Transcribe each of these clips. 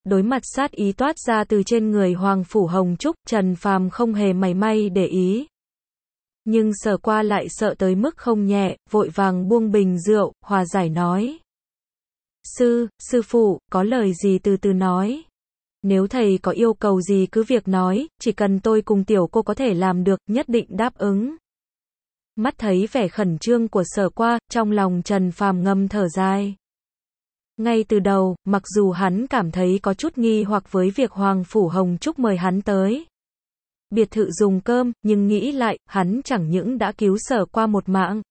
Đối mặt sát ý toát ra từ trên người Hoàng Phủ Hồng Trúc, Trần Phàm không hề mảy may để ý. Nhưng Sở Qua lại sợ tới mức không nhẹ, vội vàng buông bình rượu, hòa giải nói. Sư phụ, có lời gì từ từ nói. Nếu thầy có yêu cầu gì cứ việc nói, chỉ cần tôi cùng tiểu cô có thể làm được, nhất định đáp ứng. Mắt thấy vẻ khẩn trương của Sở Qua, trong lòng Trần Phàm ngầm thở dài. Ngay từ đầu, mặc dù hắn cảm thấy có chút nghi hoặc với việc Hoàng Phủ Hồng Trúc mời hắn tới biệt thự dùng cơm, nhưng nghĩ lại, hắn chẳng những đã cứu Sở Qua một mạng.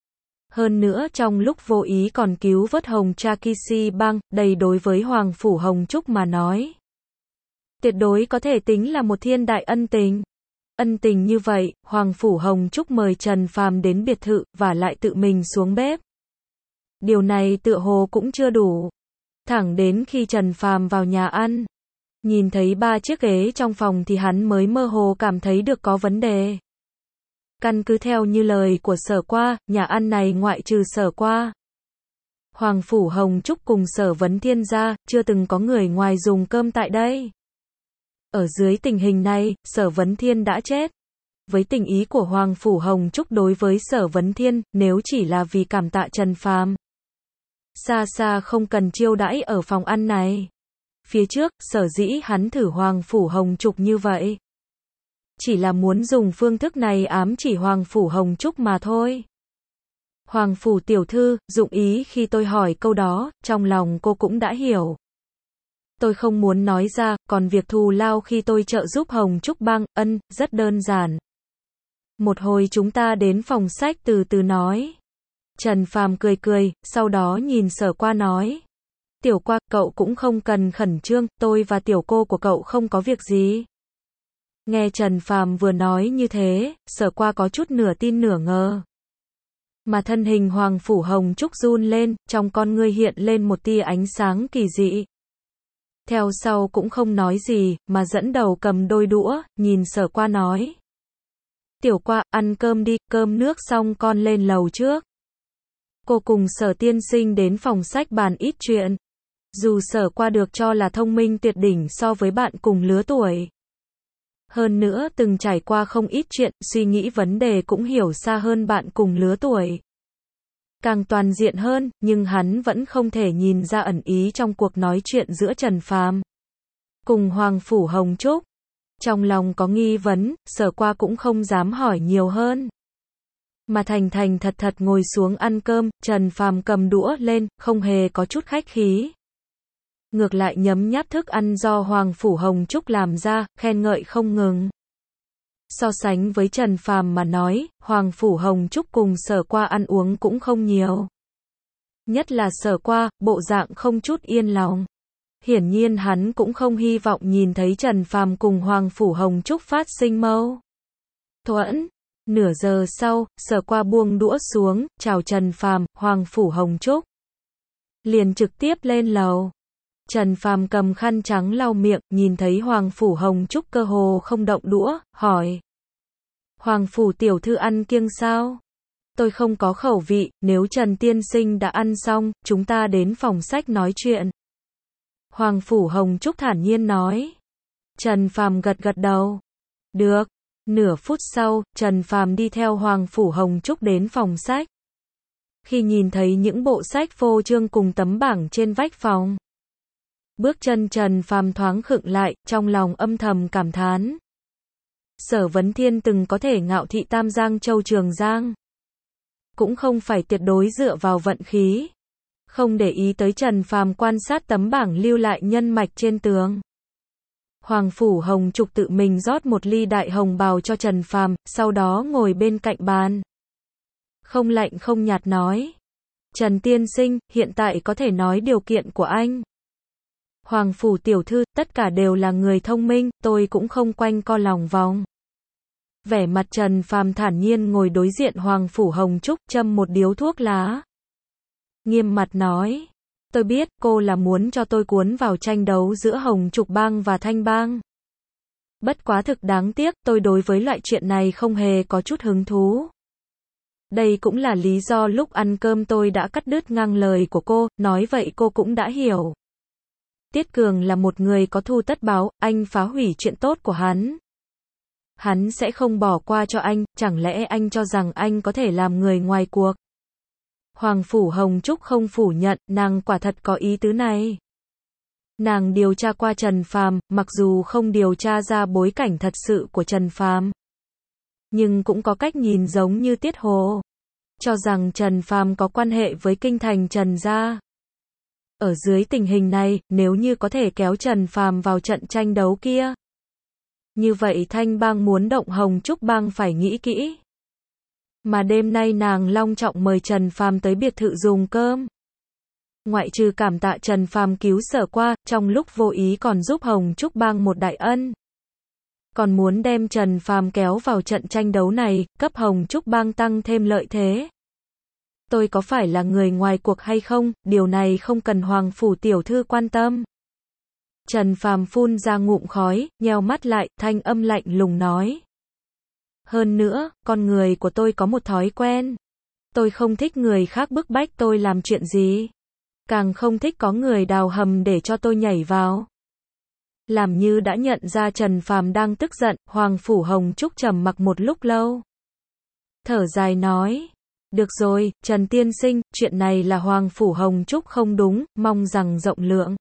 Hơn nữa trong lúc vô ý còn cứu vớt Hồng Trakishi Bang, đây đối với Hoàng Phủ Hồng Trúc mà nói. Tuyệt đối có thể tính là một thiên đại ân tình. Ân tình như vậy, Hoàng Phủ Hồng Trúc mời Trần Phàm đến biệt thự, và lại tự mình xuống bếp. Điều này tựa hồ cũng chưa đủ. Thẳng đến khi Trần Phàm vào nhà ăn, nhìn thấy 3 chiếc ghế trong phòng thì hắn mới mơ hồ cảm thấy được có vấn đề. Căn cứ theo như lời của Sở Qua, nhà ăn này ngoại trừ Sở Qua, Hoàng Phủ Hồng Trúc cùng Sở Vấn Thiên ra, chưa từng có người ngoài dùng cơm tại đây. Ở dưới tình hình này, Sở Vấn Thiên đã chết. Với tình ý của Hoàng Phủ Hồng Trúc đối với Sở Vấn Thiên, nếu chỉ là vì cảm tạ Trần Phàm, xa xa không cần chiêu đãi ở phòng ăn này. Phía trước, sở dĩ hắn thử Hoàng Phủ Hồng Trúc như vậy, chỉ là muốn dùng phương thức này ám chỉ Hoàng Phủ Hồng Trúc mà thôi. Hoàng Phủ tiểu thư, dụng ý khi tôi hỏi câu đó, trong lòng cô cũng đã hiểu. Tôi không muốn nói ra, còn việc thù lao khi tôi trợ giúp Hồng Trúc Bang, rất đơn giản. Một hồi chúng ta đến phòng sách từ từ nói. Trần Phàm cười cười, sau đó nhìn Sở Qua nói. Tiểu Qua, cậu cũng không cần khẩn trương, tôi và tiểu cô của cậu không có việc gì. Nghe Trần Phàm vừa nói như thế, Sở Qua có chút nửa tin nửa ngờ. Mà thân hình Hoàng Phủ Hồng Trúc run lên, trong con ngươi hiện lên một tia ánh sáng kỳ dị. Theo sau cũng không nói gì, mà dẫn đầu cầm đôi đũa, nhìn Sở Qua nói. Tiểu Qua, ăn cơm đi, cơm nước xong con lên lầu trước. Cô cùng Sở tiên sinh đến phòng sách bàn ít chuyện. Dù Sở Qua được cho là thông minh tuyệt đỉnh so với bạn cùng lứa tuổi. Hơn nữa từng trải qua không ít chuyện, suy nghĩ vấn đề cũng hiểu xa hơn bạn cùng lứa tuổi. Càng toàn diện hơn, nhưng hắn vẫn không thể nhìn ra ẩn ý trong cuộc nói chuyện giữa Trần Phàm cùng Hoàng Phủ Hồng Trúc. Trong lòng có nghi vấn, Sở Qua cũng không dám hỏi nhiều hơn. Mà thành thành thật thật ngồi xuống ăn cơm, Trần Phàm cầm đũa lên, không hề có chút khách khí. Ngược lại nhấm nháp thức ăn do Hoàng Phủ Hồng Trúc làm ra, khen ngợi không ngừng. So sánh với Trần Phàm mà nói, Hoàng Phủ Hồng Trúc cùng Sở Qua ăn uống cũng không nhiều. Nhất là Sở Qua, bộ dạng không chút yên lòng. Hiển nhiên hắn cũng không hy vọng nhìn thấy Trần Phàm cùng Hoàng Phủ Hồng Trúc phát sinh mâu thuẫn. Nửa giờ sau, Sở Qua buông đũa xuống, chào Trần Phàm, Hoàng Phủ Hồng Trúc. Liền trực tiếp lên lầu. Trần Phàm cầm khăn trắng lau miệng, nhìn thấy Hoàng Phủ Hồng Trúc cơ hồ không động đũa, hỏi. Hoàng Phủ tiểu thư ăn kiêng sao? Tôi không có khẩu vị, nếu Trần tiên sinh đã ăn xong, chúng ta đến phòng sách nói chuyện. Hoàng Phủ Hồng Trúc thản nhiên nói. Trần Phàm gật gật đầu. Được. Nửa phút sau, Trần Phàm đi theo Hoàng Phủ Hồng Trúc đến phòng sách. Khi nhìn thấy những bộ sách phô trương cùng tấm bảng trên vách phòng, bước chân Trần Phàm thoáng khựng lại, trong lòng âm thầm cảm thán. Sở Vấn Thiên từng có thể ngạo thị Tam Giang Châu Trường Giang, cũng không phải tuyệt đối dựa vào vận khí. Không để ý tới Trần Phàm quan sát tấm bảng lưu lại nhân mạch trên tường. Hoàng Phủ Hồng Trúc tự mình rót một ly đại hồng bào cho Trần Phàm, sau đó ngồi bên cạnh bàn. Không lạnh không nhạt nói. Trần tiên sinh, hiện tại có thể nói điều kiện của anh. Hoàng Phủ tiểu thư, tất cả đều là người thông minh, tôi cũng không quanh co lòng vòng. Vẻ mặt Trần Phàm thản nhiên ngồi đối diện Hoàng Phủ Hồng Trúc, châm một điếu thuốc lá. Nghiêm mặt nói. Tôi biết, cô là muốn cho tôi cuốn vào tranh đấu giữa Hồng Trục Bang và Thanh Bang. Bất quá thực đáng tiếc, tôi đối với loại chuyện này không hề có chút hứng thú. Đây cũng là lý do lúc ăn cơm tôi đã cắt đứt ngang lời của cô, nói vậy cô cũng đã hiểu. Tiết Cường là một người có thù tất báo, anh phá hủy chuyện tốt của hắn. Hắn sẽ không bỏ qua cho anh, chẳng lẽ anh cho rằng anh có thể làm người ngoài cuộc? Hoàng Phủ Hồng Trúc không phủ nhận, nàng quả thật có ý tứ này. Nàng điều tra qua Trần Phàm, mặc dù không điều tra ra bối cảnh thật sự của Trần Phàm, nhưng cũng có cách nhìn giống như Tiết Hồ, cho rằng Trần Phàm có quan hệ với kinh thành Trần gia. Ở dưới tình hình này, nếu như có thể kéo Trần Phàm vào trận tranh đấu kia, như vậy Thanh Bang muốn động Hồng Trúc Bang phải nghĩ kỹ. Mà đêm nay nàng long trọng mời Trần Phàm tới biệt thự dùng cơm. Ngoại trừ cảm tạ Trần Phàm cứu Sở Qua, trong lúc vô ý còn giúp Hồng Trúc Bang một đại ân. Còn muốn đem Trần Phàm kéo vào trận tranh đấu này, cấp Hồng Trúc Bang tăng thêm lợi thế. Tôi có phải là người ngoài cuộc hay không, điều này không cần Hoàng Phủ tiểu thư quan tâm. Trần Phàm phun ra ngụm khói, nheo mắt lại, thanh âm lạnh lùng nói. Hơn nữa, con người của tôi có một thói quen. Tôi không thích người khác bức bách tôi làm chuyện gì. Càng không thích có người đào hầm để cho tôi nhảy vào. Làm như đã nhận ra Trần Phàm đang tức giận, Hoàng Phủ Hồng Trúc trầm mặc một lúc lâu. Thở dài nói. Được rồi, Trần tiên sinh, chuyện này là Hoàng Phủ Hồng Trúc không đúng, mong rằng rộng lượng.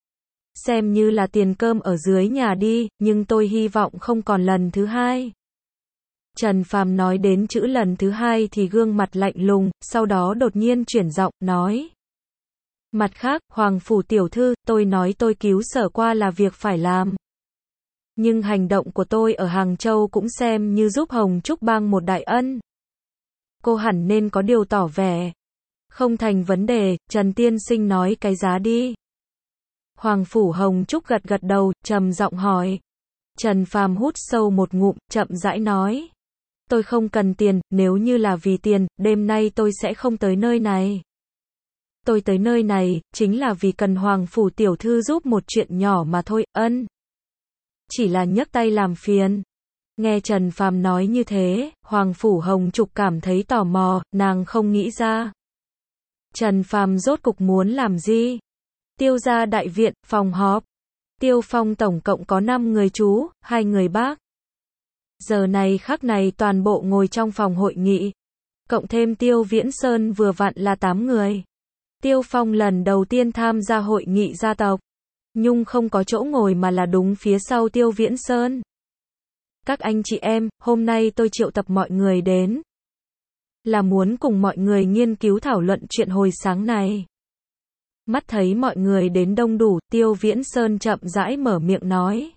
Xem như là tiền cơm ở dưới nhà đi, nhưng tôi hy vọng không còn lần thứ hai. Trần Phàm nói đến chữ lần thứ hai thì gương mặt lạnh lùng, sau đó đột nhiên chuyển giọng, nói. Mặt khác, Hoàng Phủ tiểu thư, tôi nói tôi cứu Sở Qua là việc phải làm. Nhưng hành động của tôi ở Hàng Châu cũng xem như giúp Hồng Trúc Bang một đại ân. Cô hẳn nên có điều tỏ vẻ. Không thành vấn đề, Trần tiên sinh nói cái giá đi. Hoàng Phủ Hồng Trúc gật gật đầu, trầm giọng hỏi. Trần Phàm hút sâu một ngụm, chậm rãi nói. Tôi không cần tiền, nếu như là vì tiền, đêm nay tôi sẽ không tới nơi này. Tôi tới nơi này, chính là vì cần Hoàng Phủ tiểu thư giúp một chuyện nhỏ mà thôi, ân. Chỉ là nhấc tay làm phiền. Nghe Trần Phàm nói như thế, Hoàng Phủ Hồng Trúc cảm thấy tò mò, nàng không nghĩ ra. Trần Phàm rốt cục muốn làm gì? Tiêu gia đại viện, phòng họp. Tiêu Phong tổng cộng có 5 người chú, 2 người bác. Giờ này khắc này toàn bộ ngồi trong phòng hội nghị. Cộng thêm Tiêu Viễn Sơn vừa vặn là 8 người. Tiêu Phong lần đầu tiên tham gia hội nghị gia tộc. Nhung không có chỗ ngồi mà là đúng phía sau Tiêu Viễn Sơn. Các anh chị em, hôm nay tôi triệu tập mọi người đến. Là muốn cùng mọi người nghiên cứu thảo luận chuyện hồi sáng này. Mắt thấy mọi người đến đông đủ, Tiêu Viễn Sơn chậm rãi mở miệng nói.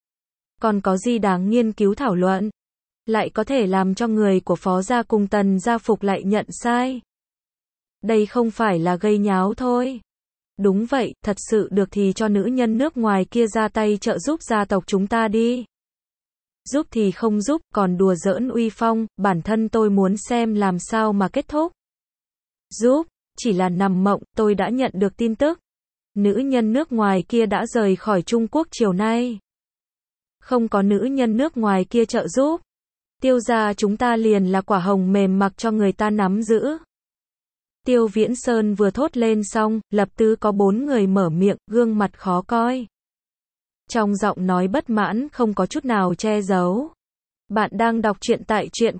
Còn có gì đáng nghiên cứu thảo luận? Lại có thể làm cho người của Phó gia cùng Tần gia phục lại nhận sai. Đây không phải là gây nháo thôi. Đúng vậy, thật sự được thì cho nữ nhân nước ngoài kia ra tay trợ giúp gia tộc chúng ta đi. Giúp thì không giúp, còn đùa giỡn uy phong, bản thân tôi muốn xem làm sao mà kết thúc. Giúp, chỉ là nằm mộng, tôi đã nhận được tin tức. Nữ nhân nước ngoài kia đã rời khỏi Trung Quốc chiều nay. Không có nữ nhân nước ngoài kia trợ giúp. Tiêu gia chúng ta liền là quả hồng mềm mặc cho người ta nắm giữ. Tiêu Viễn Sơn vừa thốt lên xong, lập tức có 4 người mở miệng, gương mặt khó coi. Trong giọng nói bất mãn không có chút nào che giấu. Bạn đang đọc truyện tại truyện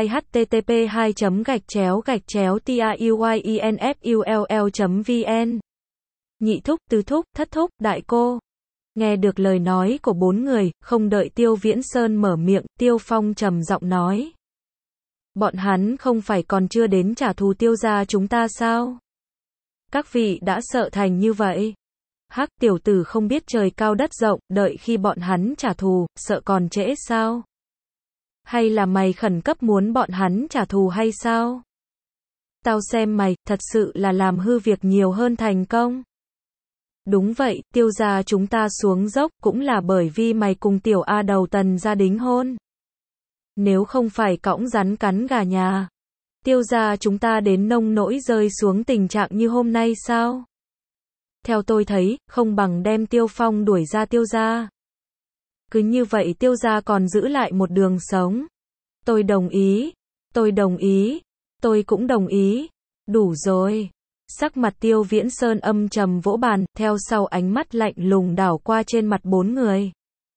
http://tauyenfull.vn. Nhị thúc, tứ thúc, thất thúc, đại cô. Nghe được lời nói của 4 người, không đợi Tiêu Viễn Sơn mở miệng, Tiêu Phong trầm giọng nói. Bọn hắn không phải còn chưa đến trả thù Tiêu gia chúng ta sao? Các vị đã sợ thành như vậy. Hắc tiểu tử không biết trời cao đất rộng, đợi khi bọn hắn trả thù, sợ còn trễ sao? Hay là mày khẩn cấp muốn bọn hắn trả thù hay sao? Tao xem mày, thật sự là làm hư việc nhiều hơn thành công. Đúng vậy, Tiêu gia chúng ta xuống dốc, cũng là bởi vì mày cùng tiểu A đầu Tần gia đính hôn. Nếu không phải cõng rắn cắn gà nhà, Tiêu gia chúng ta đến nông nỗi rơi xuống tình trạng như hôm nay sao? Theo tôi thấy, không bằng đem Tiêu Phong đuổi ra Tiêu gia. Cứ như vậy Tiêu gia còn giữ lại một đường sống. Tôi đồng ý, tôi đồng ý, tôi cũng đồng ý. Đủ rồi. Sắc mặt Tiêu Viễn Sơn âm trầm vỗ bàn, theo sau ánh mắt lạnh lùng đảo qua trên mặt bốn người.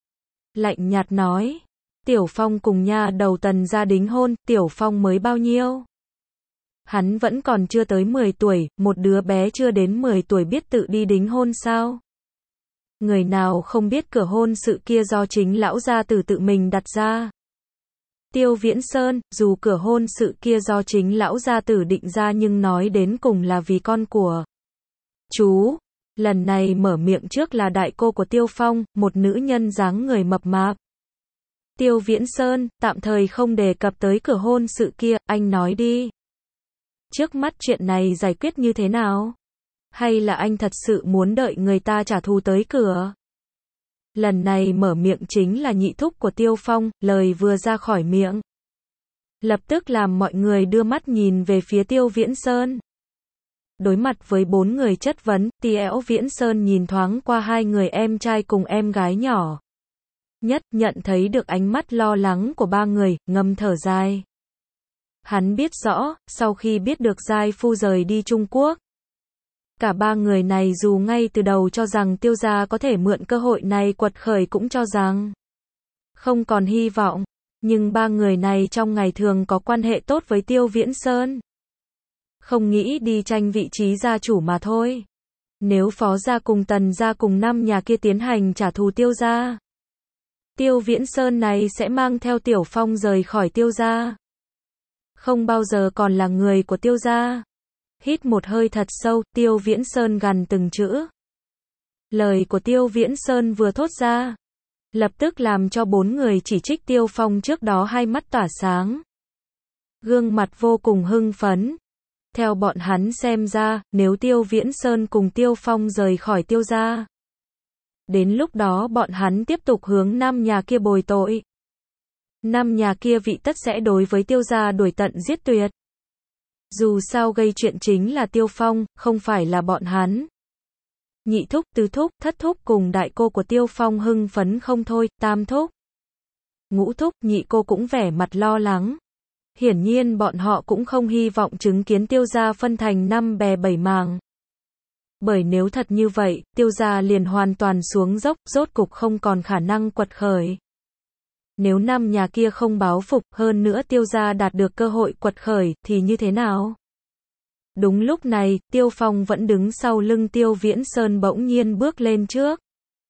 Lạnh nhạt nói, Tiểu Phong cùng nha đầu Tần gia đính hôn, Tiểu Phong mới bao nhiêu? Hắn vẫn còn chưa tới 10 tuổi, một đứa bé chưa đến 10 tuổi biết tự đi đính hôn sao? Người nào không biết cửa hôn sự kia do chính lão gia tử tự mình đặt ra. Tiêu Viễn Sơn, dù cửa hôn sự kia do chính lão gia tử định ra nhưng nói đến cùng là vì con của chú. Lần này mở miệng trước là đại cô của Tiêu Phong, một nữ nhân dáng người mập mạp. Tiêu Viễn Sơn, tạm thời không đề cập tới cửa hôn sự kia, anh nói đi. Trước mắt chuyện này giải quyết như thế nào? Hay là anh thật sự muốn đợi người ta trả thù tới cửa? Lần này mở miệng chính là nhị thúc của Tiêu Phong, lời vừa ra khỏi miệng. Lập tức làm mọi người đưa mắt nhìn về phía Tiêu Viễn Sơn. Đối mặt với bốn người chất vấn, Tiêu Viễn Sơn nhìn thoáng qua hai người em trai cùng em gái nhỏ. Nhận thấy được ánh mắt lo lắng của ba người, ngầm thở dài. Hắn biết rõ, sau khi biết được giai phu rời đi Trung Quốc, cả ba người này dù ngay từ đầu cho rằng Tiêu gia có thể mượn cơ hội này quật khởi cũng cho rằng không còn hy vọng, nhưng ba người này trong ngày thường có quan hệ tốt với Tiêu Viễn Sơn. Không nghĩ đi tranh vị trí gia chủ mà thôi. Nếu Phó gia cùng Tần gia cùng năm nhà kia tiến hành trả thù Tiêu gia, Tiêu Viễn Sơn này sẽ mang theo Tiểu Phong rời khỏi Tiêu gia. Không bao giờ còn là người của Tiêu gia. Hít một hơi thật sâu, Tiêu Viễn Sơn gằn từng chữ. Lời của Tiêu Viễn Sơn vừa thốt ra, lập tức làm cho bốn người chỉ trích Tiêu Phong trước đó hai mắt tỏa sáng. Gương mặt vô cùng hưng phấn. Theo bọn hắn xem ra, nếu Tiêu Viễn Sơn cùng Tiêu Phong rời khỏi Tiêu gia, đến lúc đó bọn hắn tiếp tục hướng năm nhà kia bồi tội. Năm nhà kia vị tất sẽ đối với Tiêu gia đuổi tận giết tuyệt. Dù sao gây chuyện chính là Tiêu Phong, không phải là bọn hắn. Nhị thúc, tứ thúc, thất thúc cùng đại cô của Tiêu Phong hưng phấn không thôi, tam thúc, ngũ thúc, nhị cô cũng vẻ mặt lo lắng. Hiển nhiên bọn họ cũng không hy vọng chứng kiến Tiêu gia phân thành năm bè bảy mảng. Bởi nếu thật như vậy, Tiêu gia liền hoàn toàn xuống dốc, rốt cục không còn khả năng quật khởi. Nếu năm nhà kia không báo phục, hơn nữa Tiêu gia đạt được cơ hội quật khởi, thì như thế nào? Đúng lúc này, Tiêu Phong vẫn đứng sau lưng Tiêu Viễn Sơn bỗng nhiên bước lên trước.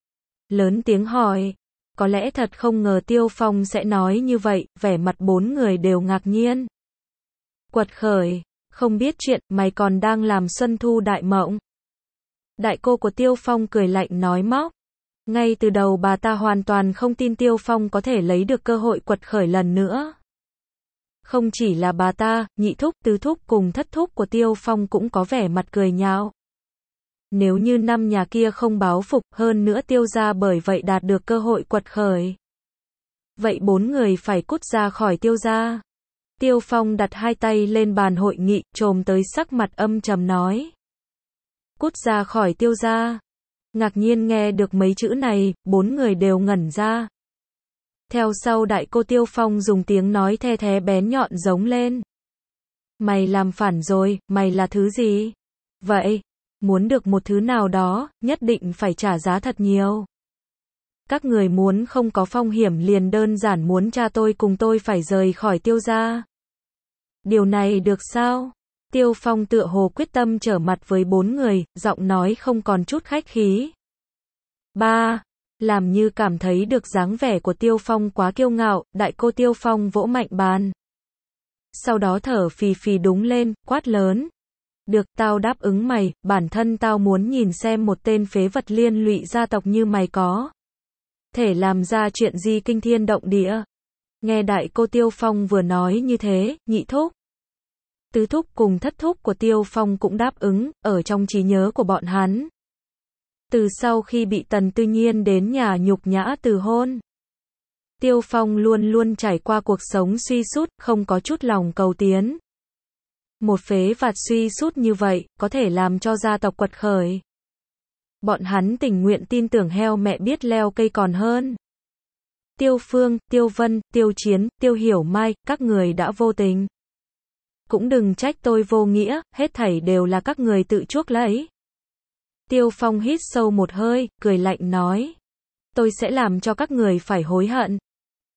Lớn tiếng hỏi. Có lẽ thật không ngờ Tiêu Phong sẽ nói như vậy, vẻ mặt bốn người đều ngạc nhiên. Quật khởi, không biết chuyện, mày còn đang làm xuân thu đại mộng. Đại cô của Tiêu Phong cười lạnh nói móc. Ngay từ đầu bà ta hoàn toàn không tin Tiêu Phong có thể lấy được cơ hội quật khởi lần nữa. Không chỉ là bà ta, nhị thúc, tứ thúc cùng thất thúc của Tiêu Phong cũng có vẻ mặt cười nhạo. Nếu như năm nhà kia không báo phục, hơn nữa Tiêu gia bởi vậy đạt được cơ hội quật khởi, vậy bốn người phải cút ra khỏi Tiêu gia. Tiêu Phong đặt hai tay lên bàn hội nghị, chồm tới sắc mặt âm trầm nói. Cút ra khỏi Tiêu gia. Ngạc nhiên nghe được mấy chữ này, bốn người đều ngẩn ra. Theo sau đại cô Tiêu Phong dùng tiếng nói the thé bén nhọn giống lên. Mày làm phản rồi, mày là thứ gì? Vậy, muốn được một thứ nào đó, nhất định phải trả giá thật nhiều. Các người muốn không có phong hiểm liền đơn giản muốn cha tôi cùng tôi phải rời khỏi Tiêu gia. Điều này được sao? Tiêu Phong tựa hồ quyết tâm trở mặt với bốn người, giọng nói không còn chút khách khí. Ba, làm như cảm thấy được dáng vẻ của Tiêu Phong quá kiêu ngạo, đại cô Tiêu Phong vỗ mạnh bàn. Sau đó thở phì phì đúng lên, quát lớn. Được, tao đáp ứng mày, bản thân tao muốn nhìn xem một tên phế vật liên lụy gia tộc như mày có thể làm ra chuyện gì kinh thiên động địa. Nghe đại cô Tiêu Phong vừa nói như thế, nhị thúc, tứ thúc cùng thất thúc của Tiêu Phong cũng đáp ứng, ở trong trí nhớ của bọn hắn. Từ sau khi bị Tần Tư Nhiên đến nhà nhục nhã từ hôn, Tiêu Phong luôn luôn trải qua cuộc sống suy sút, không có chút lòng cầu tiến. Một phế vật suy sút như vậy, có thể làm cho gia tộc quật khởi. Bọn hắn tình nguyện tin tưởng heo mẹ biết leo cây còn hơn. Tiêu Phương, Tiêu Vân, Tiêu Chiến, Tiêu Hiểu Mai, các người đã vô tình cũng đừng trách tôi vô nghĩa, hết thảy đều là các người tự chuốc lấy. Tiêu Phong hít sâu một hơi, cười lạnh nói. Tôi sẽ làm cho các người phải hối hận.